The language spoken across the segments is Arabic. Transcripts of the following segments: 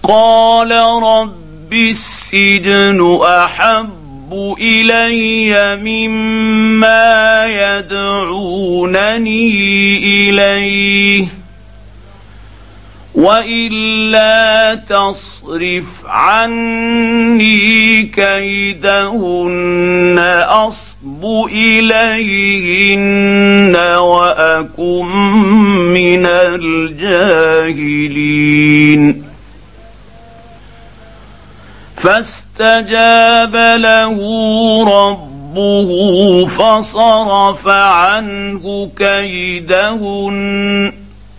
قال رب السجن أحب إلي مما يدعونني إليه وإلا تصرف عني كيدهن أصب إليهن وأكن من الجاهلين. فاستجاب له ربه فصرف عنه كيدهن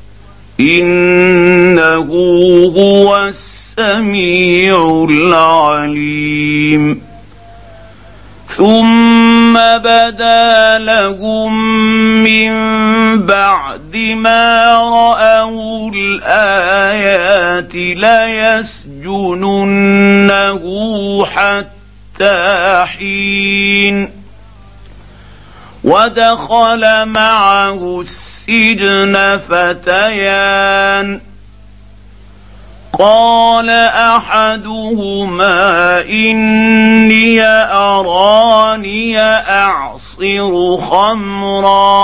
إنه هو السميع العليم. ثم بدا لهم من بعد ما رأوا الآيات ليسجننه حتى حين. ودخل معه السجن فتيان قال أحدهما إني أراني أعصر خمرا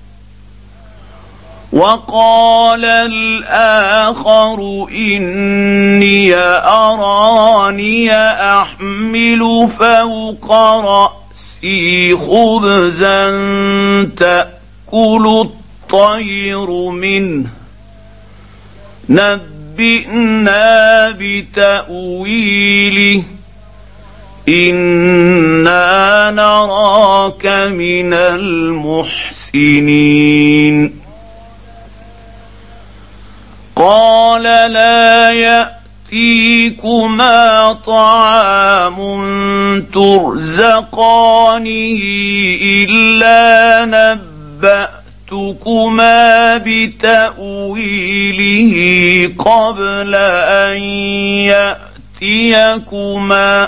وقال الآخر إني أراني أحمل فوق رأسي خبزا تأكل الطير منه نبئنا بتأويله إنا نراك من المحسنين. قال لا يأتيكما طعام ترزقانه إلا نبأتكما بتأويله قبل أن يأتيكما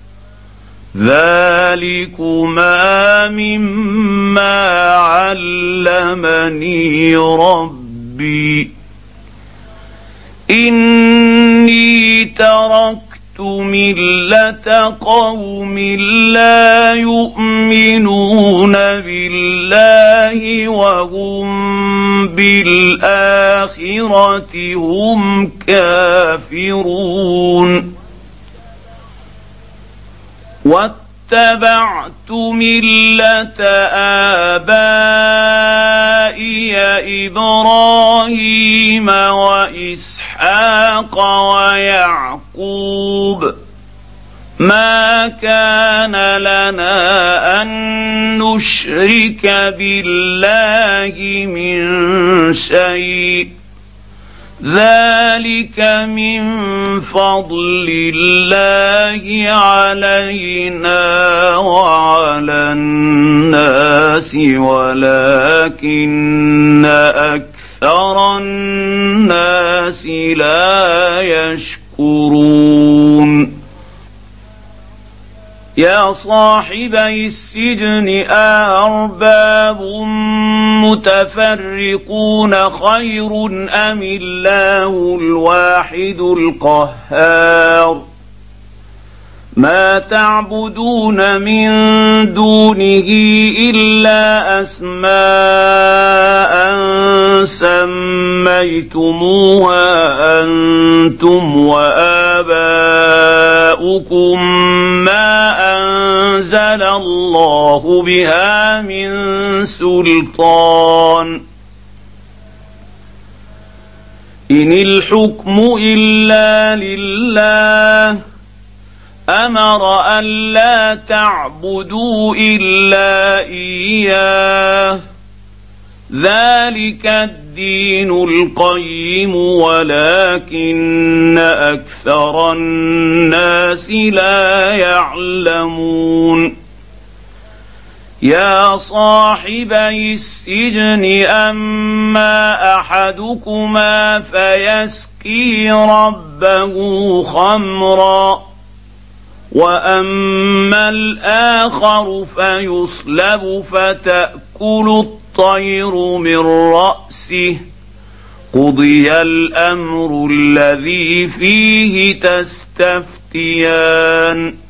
ذلكما مما علمني ربي إني تركت ملة قوم لا يؤمنون بالله وهم بالآخرة هم كافرون. واتبعت ملة آبائي إبراهيم وإسحاق ويعقوب ما كان لنا أن نشرك بالله من شيء ذلك من فضل الله علينا وعلى الناس ولكن أكثر الناس لا يشكرون. يا صاحبي السجن أأرباب متفرقون خير أم الله الواحد القهار ما تعبدون من دونه إلا أسماء سميتموها أنتم وآباؤكم ما أنزل الله بها من سلطان إن الحكم إلا لله أمر ألا تعبدوا إلا إياه ذلك الدين القيم ولكن أكثر الناس لا يعلمون. يا صاحبي السجن أما أحدكما فيسقي ربه خمرا وأما الآخر فيصلب فتأكل الطير من رأسه قضي الامر الذي فيه تستفتيان